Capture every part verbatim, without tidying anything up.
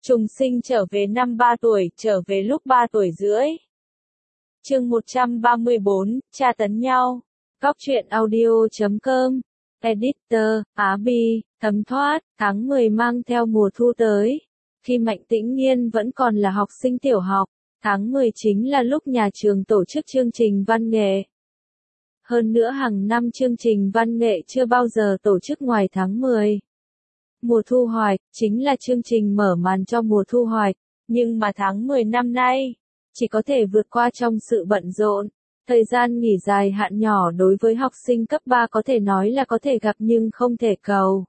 Trùng sinh trở về năm ba tuổi, trở về lúc ba tuổi rưỡi. Chương một trăm ba mươi bốn, tra tấn nhau. Góc truyện audio chấm com. Editor, Á Bi, thấm thoát, tháng mười mang theo mùa thu tới. Khi Mạnh Tĩnh Nghiên vẫn còn là học sinh tiểu học, tháng mười chính là lúc nhà trường tổ chức chương trình văn nghệ. Hơn nữa hàng năm chương trình văn nghệ chưa bao giờ tổ chức ngoài tháng mười. Mùa thu hoạch, chính là chương trình mở màn cho mùa thu hoạch, nhưng mà tháng mười năm nay, chỉ có thể vượt qua trong sự bận rộn. Thời gian nghỉ dài hạn nhỏ đối với học sinh cấp ba có thể nói là có thể gặp nhưng không thể cầu.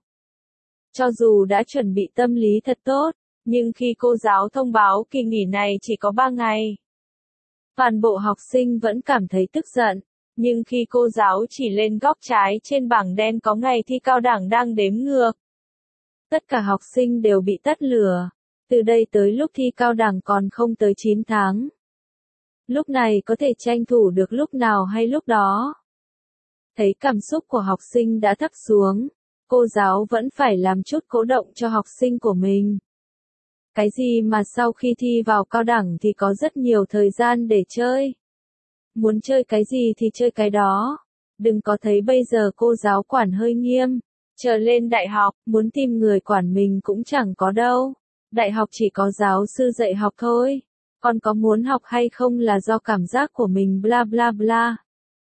Cho dù đã chuẩn bị tâm lý thật tốt, nhưng khi cô giáo thông báo kỳ nghỉ này chỉ có ba ngày, toàn bộ học sinh vẫn cảm thấy tức giận. Nhưng khi cô giáo chỉ lên góc trái trên bảng đen có ngày thi cao đẳng đang đếm ngược, tất cả học sinh đều bị tắt lửa. Từ đây tới lúc thi cao đẳng còn không tới chín tháng. Lúc này có thể tranh thủ được lúc nào hay lúc đó. Thấy cảm xúc của học sinh đã thấp xuống, cô giáo vẫn phải làm chút cố động cho học sinh của mình. Cái gì mà sau khi thi vào cao đẳng thì có rất nhiều thời gian để chơi. Muốn chơi cái gì thì chơi cái đó. Đừng có thấy bây giờ cô giáo quản hơi nghiêm. Chờ lên đại học, muốn tìm người quản mình cũng chẳng có đâu. Đại học chỉ có giáo sư dạy học thôi. Còn có muốn học hay không là do cảm giác của mình bla bla bla.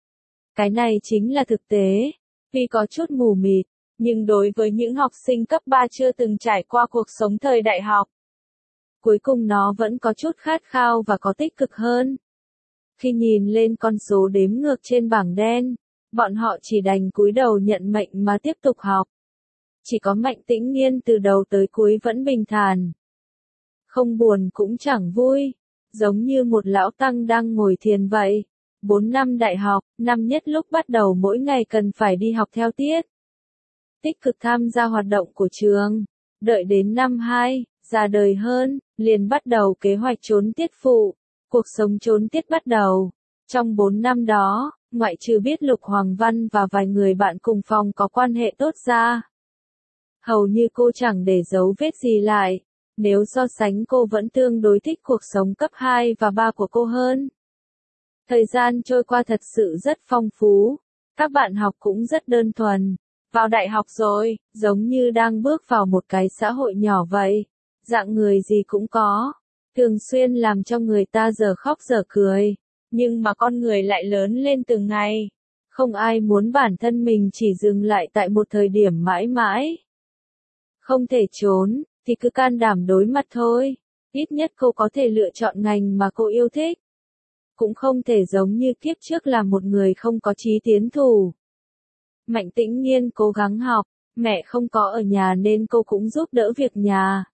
Cái này chính là thực tế. Tuy có chút mù mịt, nhưng đối với những học sinh cấp ba chưa từng trải qua cuộc sống thời đại học, cuối cùng nó vẫn có chút khát khao và có tích cực hơn. Khi nhìn lên con số đếm ngược trên bảng đen, bọn họ chỉ đành cúi đầu nhận mệnh mà tiếp tục học. Chỉ có Mạnh Tĩnh Nghiên từ đầu tới cuối vẫn bình thản. Không buồn cũng chẳng vui, giống như một lão tăng đang ngồi thiền vậy. Bốn năm đại học, năm nhất lúc bắt đầu mỗi ngày cần phải đi học theo tiết. Tích cực tham gia hoạt động của trường. Đợi đến năm hai, ra đời hơn, liền bắt đầu kế hoạch trốn tiết phụ. Cuộc sống trốn tiết bắt đầu. Trong bốn năm đó, ngoại trừ biết Lục Hoàng Văn và vài người bạn cùng phòng có quan hệ tốt ra, hầu như cô chẳng để dấu vết gì lại. Nếu so sánh cô vẫn tương đối thích cuộc sống cấp hai và ba của cô hơn. Thời gian trôi qua thật sự rất phong phú. Các bạn học cũng rất đơn thuần. Vào đại học rồi, giống như đang bước vào một cái xã hội nhỏ vậy. Dạng người gì cũng có. Thường xuyên làm cho người ta giờ khóc giờ cười. Nhưng mà con người lại lớn lên từng ngày. Không ai muốn bản thân mình chỉ dừng lại tại một thời điểm mãi mãi. Không thể trốn, thì cứ can đảm đối mặt thôi. Ít nhất cô có thể lựa chọn ngành mà cô yêu thích. Cũng không thể giống như kiếp trước là một người không có chí tiến thủ. Mạnh Tĩnh Nghiên cố gắng học, mẹ không có ở nhà nên cô cũng giúp đỡ việc nhà.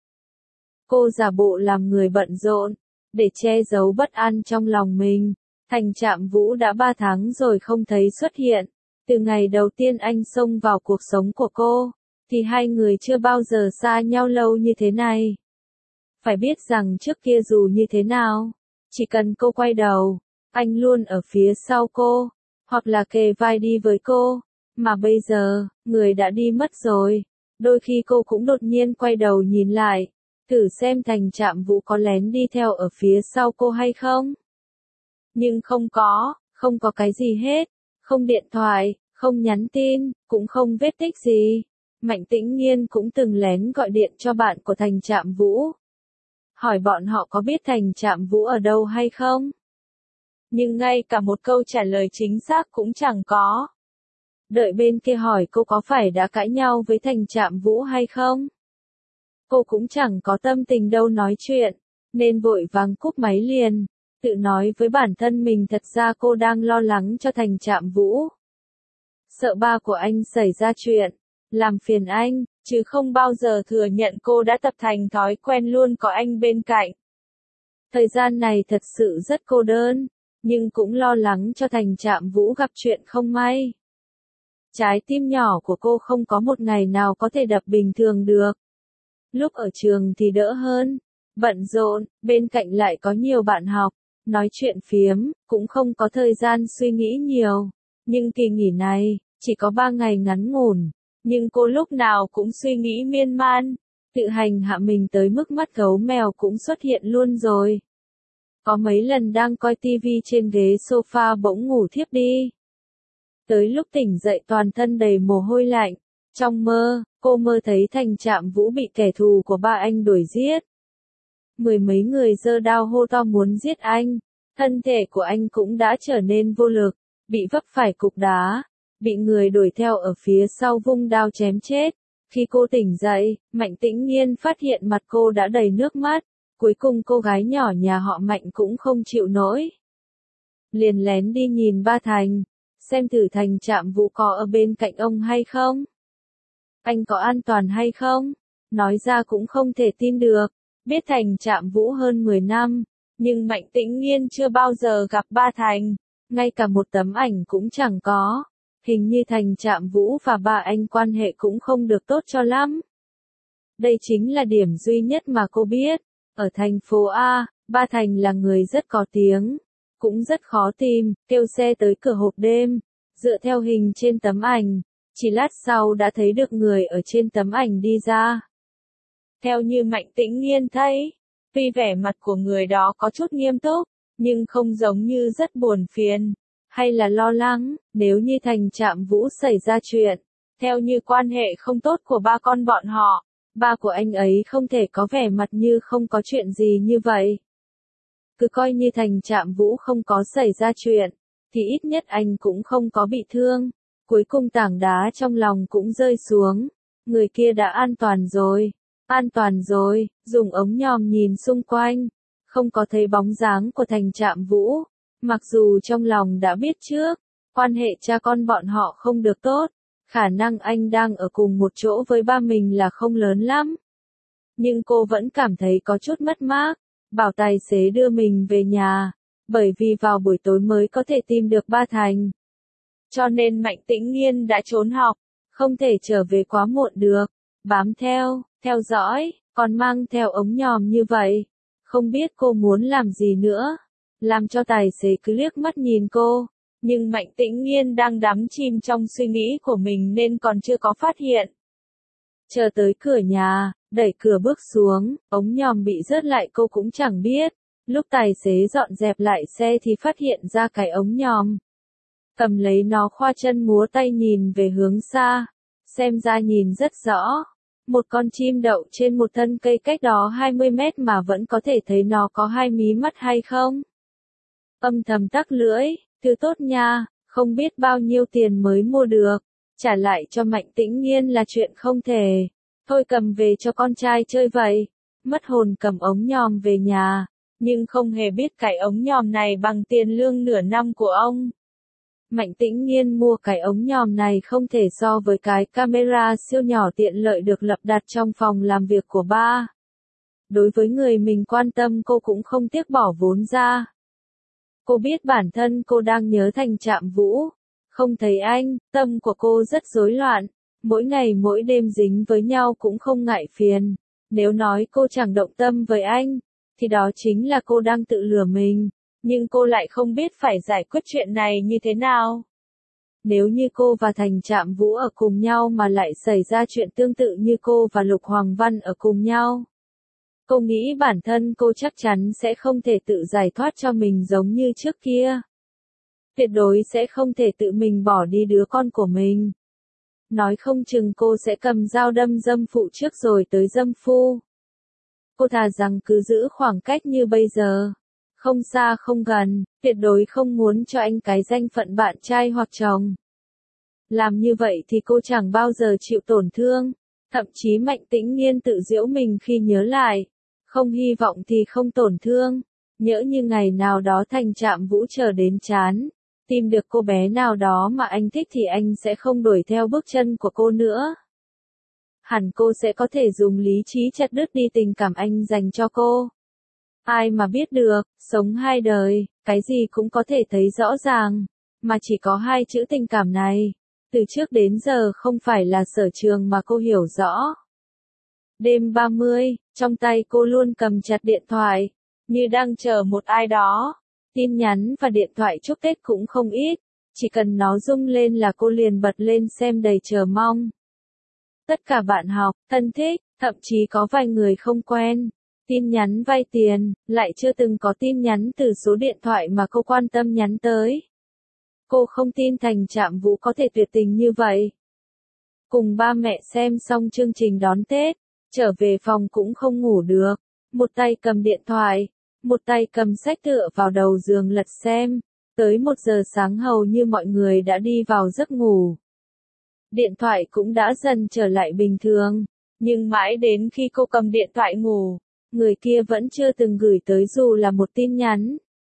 Cô giả bộ làm người bận rộn, để che giấu bất an trong lòng mình. Thành Trạm Vũ đã ba tháng rồi không thấy xuất hiện. Từ ngày đầu tiên anh xông vào cuộc sống của cô, thì hai người chưa bao giờ xa nhau lâu như thế này. Phải biết rằng trước kia dù như thế nào, chỉ cần cô quay đầu, anh luôn ở phía sau cô, hoặc là kề vai đi với cô. Mà bây giờ, người đã đi mất rồi. Đôi khi cô cũng đột nhiên quay đầu nhìn lại, thử xem Thành Trạm Vũ có lén đi theo ở phía sau cô hay không. Nhưng không có, không có cái gì hết. Không điện thoại, không nhắn tin, cũng không vết tích gì. Mạnh Tĩnh Nghiên cũng từng lén gọi điện cho bạn của Thành Trạm Vũ. Hỏi bọn họ có biết Thành Trạm Vũ ở đâu hay không? Nhưng ngay cả một câu trả lời chính xác cũng chẳng có. Đợi bên kia hỏi cô có phải đã cãi nhau với Thành Trạm Vũ hay không? Cô cũng chẳng có tâm tình đâu nói chuyện, nên vội vàng cúp máy liền. Tự nói với bản thân mình thật ra cô đang lo lắng cho Thành Trạm Vũ. Sợ ba của anh xảy ra chuyện, làm phiền anh, chứ không bao giờ thừa nhận cô đã tập thành thói quen luôn có anh bên cạnh. Thời gian này thật sự rất cô đơn, nhưng cũng lo lắng cho Thành Trạm Vũ gặp chuyện không may. Trái tim nhỏ của cô không có một ngày nào có thể đập bình thường được. Lúc ở trường thì đỡ hơn, bận rộn, bên cạnh lại có nhiều bạn học, nói chuyện phiếm, cũng không có thời gian suy nghĩ nhiều. Nhưng kỳ nghỉ này, chỉ có ba ngày ngắn ngủn, nhưng cô lúc nào cũng suy nghĩ miên man. tự hành hạ mình tới mức mắt gấu mèo cũng xuất hiện luôn rồi. Có mấy lần đang coi tivi trên ghế sofa bỗng ngủ thiếp đi. Tới lúc tỉnh dậy toàn thân đầy mồ hôi lạnh. Trong mơ, cô mơ thấy Thành Trạm Vũ bị kẻ thù của ba anh đuổi giết. Mười mấy người giơ đao hô to muốn giết anh. Thân thể của anh cũng đã trở nên vô lực, bị vấp phải cục đá, bị người đuổi theo ở phía sau vung đao chém chết. Khi cô tỉnh dậy, Mạnh Tĩnh Nghiên phát hiện mặt cô đã đầy nước mắt. Cuối cùng cô gái nhỏ nhà họ Mạnh cũng không chịu nổi. Liền lén đi nhìn ba Thành, xem thử Thành Trạm Vũ có ở bên cạnh ông hay không. Anh có an toàn hay không? Nói ra cũng không thể tin được. Biết Thành Trạm Vũ hơn mười năm, nhưng Mạnh Tĩnh Nghiên chưa bao giờ gặp ba Thành, ngay cả một tấm ảnh cũng chẳng có. Hình như Thành Trạm Vũ và ba anh quan hệ cũng không được tốt cho lắm. Đây chính là điểm duy nhất mà cô biết. Ở thành phố A, ba Thành là người rất có tiếng, cũng rất khó tìm, kêu xe tới cửa hộp đêm, dựa theo hình trên tấm ảnh, chỉ lát sau đã thấy được người ở trên tấm ảnh đi ra. Theo như Mạnh Tĩnh Nghiên thấy, tuy vẻ mặt của người đó có chút nghiêm túc, nhưng không giống như rất buồn phiền, hay là lo lắng, nếu như Thành Trạm Vũ xảy ra chuyện. Theo như quan hệ không tốt của ba con bọn họ, ba của anh ấy không thể có vẻ mặt như không có chuyện gì như vậy. Cứ coi như Thành Trạm Vũ không có xảy ra chuyện, thì ít nhất anh cũng không có bị thương. Cuối cùng tảng đá trong lòng cũng rơi xuống. Người kia đã an toàn rồi. An toàn rồi, dùng ống nhòm nhìn xung quanh. Không có thấy bóng dáng của Thành Trạm Vũ. Mặc dù trong lòng đã biết trước, quan hệ cha con bọn họ không được tốt. Khả năng anh đang ở cùng một chỗ với ba mình là không lớn lắm. Nhưng cô vẫn cảm thấy có chút mất mát. Bảo tài xế đưa mình về nhà. Bởi vì vào buổi tối mới có thể tìm được ba Thành. Cho nên Mạnh Tĩnh Nghiên đã trốn học. Không thể trở về quá muộn được. Bám theo, theo dõi, còn mang theo ống nhòm như vậy. Không biết cô muốn làm gì nữa. Làm cho tài xế cứ liếc mắt nhìn cô. Nhưng Mạnh Tĩnh Nghiên đang đắm chìm trong suy nghĩ của mình nên còn chưa có phát hiện. Chờ tới cửa nhà, đẩy cửa bước xuống, ống nhòm bị rớt lại cô cũng chẳng biết. Lúc tài xế dọn dẹp lại xe thì phát hiện ra cái ống nhòm. Cầm lấy nó khoa chân múa tay nhìn về hướng xa. Xem ra nhìn rất rõ. Một con chim đậu trên một thân cây cách đó hai mươi mét mà vẫn có thể thấy nó có hai mí mắt hay không. Âm thầm tắc lưỡi, thứ tốt nha, không biết bao nhiêu tiền mới mua được. Trả lại cho Mạnh Tĩnh Nghiên là chuyện không thể. Thôi cầm về cho con trai chơi vậy. Mất hồn cầm ống nhòm về nhà. Nhưng không hề biết cái ống nhòm này bằng tiền lương nửa năm của ông. Mạnh Tĩnh Nghiên mua cái ống nhòm này không thể so với cái camera siêu nhỏ tiện lợi được lắp đặt trong phòng làm việc của ba. Đối với người mình quan tâm cô cũng không tiếc bỏ vốn ra. Cô biết bản thân cô đang nhớ Thành Trạm Vũ. Không thấy anh, tâm của cô rất rối loạn. Mỗi ngày mỗi đêm dính với nhau cũng không ngại phiền. Nếu nói cô chẳng động tâm với anh, thì đó chính là cô đang tự lừa mình. Nhưng cô lại không biết phải giải quyết chuyện này như thế nào. Nếu như cô và Thành Trạm Vũ ở cùng nhau mà lại xảy ra chuyện tương tự như cô và Lục Hoàng Văn ở cùng nhau. Cô nghĩ bản thân cô chắc chắn sẽ không thể tự giải thoát cho mình giống như trước kia. Tuyệt đối sẽ không thể tự mình bỏ đi đứa con của mình. Nói không chừng cô sẽ cầm dao đâm dâm phụ trước rồi tới dâm phu. Cô thà rằng cứ giữ khoảng cách như bây giờ. Không xa không gần, tuyệt đối không muốn cho anh cái danh phận bạn trai hoặc chồng. Làm như vậy thì cô chẳng bao giờ chịu tổn thương. Thậm chí Mạnh Tĩnh Nghiên tự giễu mình khi nhớ lại. Không hy vọng thì không tổn thương. Nhỡ như ngày nào đó Thành Trạm Vũ chờ đến chán. Tìm được cô bé nào đó mà anh thích thì anh sẽ không đuổi theo bước chân của cô nữa. Hẳn cô sẽ có thể dùng lý trí chặt đứt đi tình cảm anh dành cho cô. Ai mà biết được, sống hai đời, cái gì cũng có thể thấy rõ ràng. Mà chỉ có hai chữ tình cảm này. Từ trước đến giờ không phải là sở trường mà cô hiểu rõ. Đêm ba mươi, trong tay cô luôn cầm chặt điện thoại. Như đang chờ một ai đó. Tin nhắn và điện thoại chúc Tết cũng không ít. Chỉ cần nó rung lên là cô liền bật lên xem đầy chờ mong. Tất cả bạn học, thân thích, Thậm chí có vài người không quen. Tin nhắn vay tiền, lại chưa từng có tin nhắn từ số điện thoại mà cô quan tâm nhắn tới. Cô không tin Thành Trạm Vũ có thể tuyệt tình như vậy. Cùng ba mẹ xem xong chương trình đón Tết, trở về phòng cũng không ngủ được. Một tay cầm điện thoại, một tay cầm sách tựa vào đầu giường lật xem. Tới một giờ sáng hầu như mọi người đã đi vào giấc ngủ. Điện thoại cũng đã dần trở lại bình thường. Nhưng mãi đến khi cô cầm điện thoại ngủ, người kia vẫn chưa từng gửi tới dù là một tin nhắn.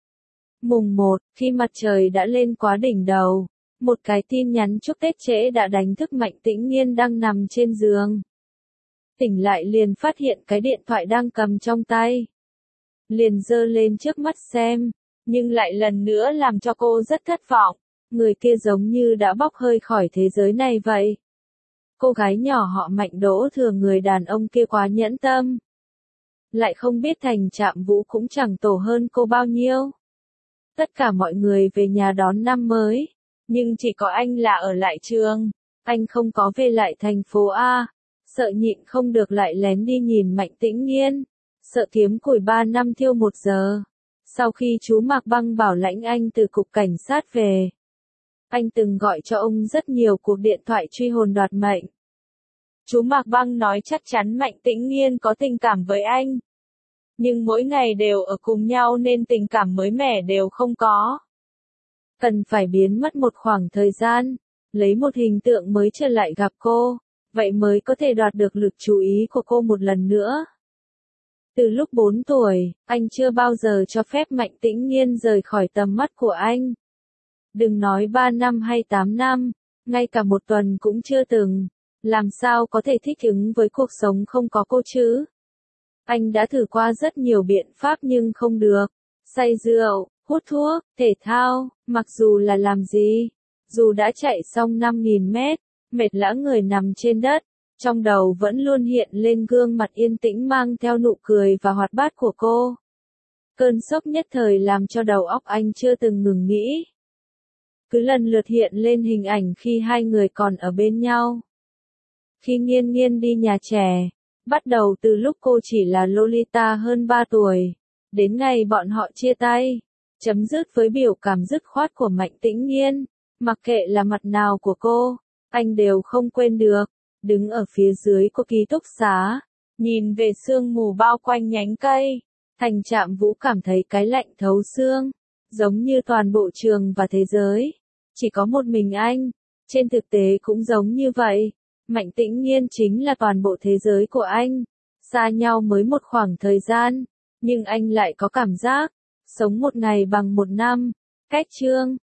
Mùng một, khi mặt trời đã lên quá đỉnh đầu, một cái tin nhắn chúc Tết trễ đã đánh thức Mạnh Tĩnh Nghiên đang nằm trên giường. Tỉnh lại liền phát hiện cái điện thoại đang cầm trong tay. Liền giơ lên trước mắt xem, nhưng lại lần nữa làm cho cô rất thất vọng. Người kia giống như đã bốc hơi khỏi thế giới này vậy. Cô gái nhỏ họ Mạnh đỗ thừa người đàn ông kia quá nhẫn tâm. Lại không biết Thành Trạm Vũ cũng chẳng tổ hơn cô bao nhiêu. Tất cả mọi người về nhà đón năm mới, nhưng chỉ có anh là ở lại trường. Anh không có về lại thành phố A, sợ nhịn không được lại lén đi nhìn Mạnh Tĩnh Nghiên, sợ kiếm củi ba năm thiêu một giờ. Sau khi chú Mạc Băng bảo lãnh anh từ cục cảnh sát về, anh từng gọi cho ông rất nhiều cuộc điện thoại truy hồn đoạt mệnh. Chú Mạc Băng nói chắc chắn Mạnh Tĩnh Nghiên có tình cảm với anh. Nhưng mỗi ngày đều ở cùng nhau nên tình cảm mới mẻ đều không có. Cần phải biến mất một khoảng thời gian, lấy một hình tượng mới trở lại gặp cô, vậy mới có thể đoạt được lực chú ý của cô một lần nữa. Từ lúc bốn tuổi, anh chưa bao giờ cho phép Mạnh Tĩnh Nghiên rời khỏi tầm mắt của anh. Đừng nói ba năm hay tám năm, ngay cả một tuần cũng chưa từng. Làm sao có thể thích ứng với cuộc sống không có cô chứ? Anh đã thử qua rất nhiều biện pháp nhưng không được. Say rượu, hút thuốc, thể thao, mặc dù là làm gì. Dù đã chạy xong năm nghìn mét, mệt lã người nằm trên đất, trong đầu vẫn luôn hiện lên gương mặt yên tĩnh mang theo nụ cười và hoạt bát của cô. Cơn sốc nhất thời làm cho đầu óc anh chưa từng ngừng nghĩ. Cứ lần lượt hiện lên hình ảnh khi hai người còn ở bên nhau. Khi Nghiên Nghiên đi nhà trẻ, bắt đầu từ lúc cô chỉ là Lolita hơn ba tuổi, đến ngày bọn họ chia tay, chấm dứt với biểu cảm dứt khoát của Mạnh Tĩnh Nghiên, mặc kệ là mặt nào của cô, anh đều không quên được. Đứng ở phía dưới của ký túc xá, nhìn về sương mù bao quanh nhánh cây, Thành Trạm Vũ cảm thấy cái lạnh thấu xương, giống như toàn bộ trường và thế giới, chỉ có một mình anh. Trên thực tế cũng giống như vậy. Mạnh Tĩnh Nghiên chính là toàn bộ thế giới của anh. Xa nhau mới một khoảng thời gian, nhưng anh lại có cảm giác, sống một ngày bằng một năm. Cách chương